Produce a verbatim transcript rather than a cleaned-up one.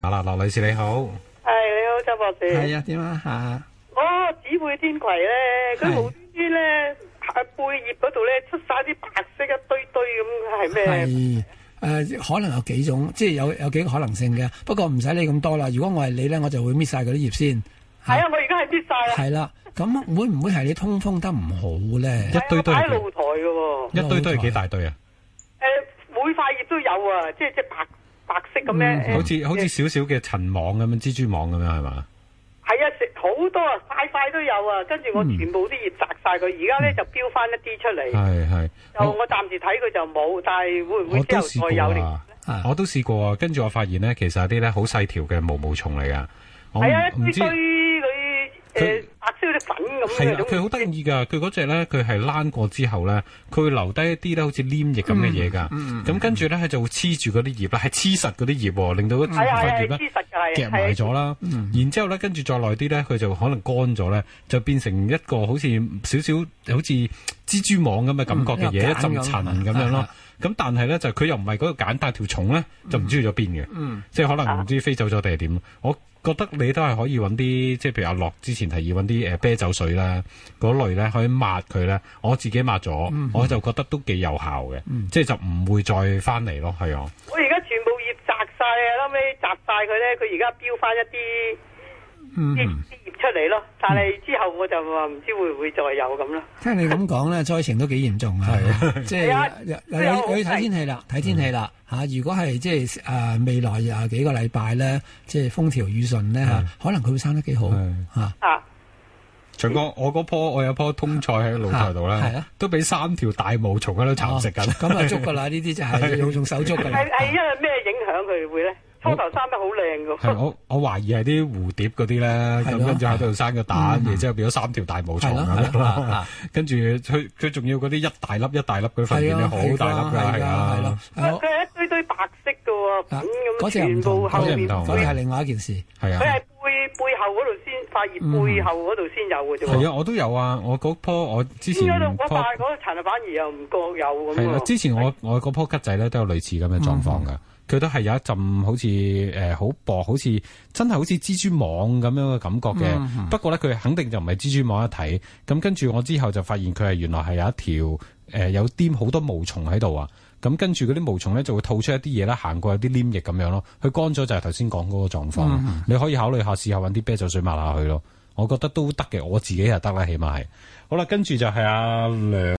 啊啦，羅女士你好， 係你好，周博士。 係啊，點啊吓？ 我紫背天葵咧，佢無端端咧背葉嗰度咧出晒啲白色一堆堆咁，係咩？ 係誒、呃，可能有幾種，即係有有幾個可能性嘅。不過唔使理咁多啦。如果我係你咧，我就會搣晒嗰啲葉先。 係啊，我而家係搣晒啦。 係啦，咁會唔會係你通風得唔好咧？ 一堆堆喺露台嘅喎。 一堆堆係幾大堆啊？ 誒、呃，每塊葉都有啊，即係即係白白色咁樣、嗯。 好似好似少少嘅塵網咁樣，蜘蛛網咁樣係嘛？ 係啊，食好多啊，塊塊都有啊。跟住我全部啲葉摘晒佢，而家咧就標翻一啲出嚟。 係係。 就我暫時睇佢就冇，但係會唔會之後再有嚟？ 我都試過啊，跟住我發現咧，其實有啲咧好細條嘅毛毛蟲嚟噶。 係啊，一堆佢誒白色啲粉咁嘅。 係啊，佢好得意噶，佢嗰隻咧，佢係躝過之後咧，佢會留低一啲咧，好似黏液咁嘅嘢噶。咁、嗯嗯、跟住咧，佢就會黐住嗰啲葉啦，係黐實嗰啲葉，令到嗰塊葉咧夾埋咗啦。然之後咧，跟住再耐啲咧，佢就可能乾咗咧，就變成一個好似少少好似蜘蛛網咁嘅感覺嘅嘢、嗯，一陣塵咁樣咯。咁但係咧，就佢又唔係嗰個鹼，但係條蟲咧就唔知去咗邊嘅，即係可能唔知飛走咗定係點。我覺得你都係可以揾啲，即係譬如阿樂之前提議揾啲誒啤酒水啦，嗰類咧可以抹佢咧。我自己抹咗、嗯，我就覺得都幾有效嘅、嗯，即係就唔會再翻嚟咯。係啊， 我而家全部葉摘晒啊，後尾摘晒佢咧，佢而家標翻一啲。啲啲葉出嚟咯，但係之後我就話唔知會唔會再有咁咯。 聽你咁講咧，災情都幾嚴重啊！即係又又要睇天氣啦，睇天氣啦嚇。如果係即係誒未來有幾個禮拜咧，即係風調雨順咧嚇，可能佢會生得幾好嚇。啊， 長哥，我嗰棵我有棵通菜喺露台度啦，都俾三條大毛蟲喺度蠶食緊。 咁啊，捉噶啦！呢啲就係要用手捉噶啦。 係係因為咩影響佢會咧？初頭生得好靚噶， 係我我懷疑係啲蝴蝶嗰啲咧，咁跟住喺度生個蛋，然之後變咗三條大毛蟲咁，跟住佢佢仲要嗰啲一大粒一大粒嗰份嘢好大粒噶，係啊，係咯， 佢係一堆堆白色噶喎，粉咁全部後面， 嗰啲係另外一件事， 係啊， 佢係背背後嗰度先發葉，背後嗰度先有嘅啫。 係啊，我都有啊，我嗰棵我之前嗰嗰塊嗰層反而又唔覺有咁。 係啦，之前我我嗰棵桔仔咧都有類似咁嘅狀況噶。佢都係有一陣好似誒好薄，好似真係好似蜘蛛網咁樣嘅感覺嘅、嗯。不過咧，佢肯定就唔係蜘蛛網一體。咁跟住我之後就發現佢係原來係有一條誒、呃、有啲好多毛蟲喺度啊。咁跟住嗰啲毛蟲咧就會吐出一啲嘢啦，行過有啲黏液咁樣咯。佢乾咗就係頭先講嗰個狀況、嗯。你可以考慮下試下揾啲啤酒水抹下去咯。我覺得都得嘅，我自己係得啦，起碼係。好啦，跟住就係阿梁。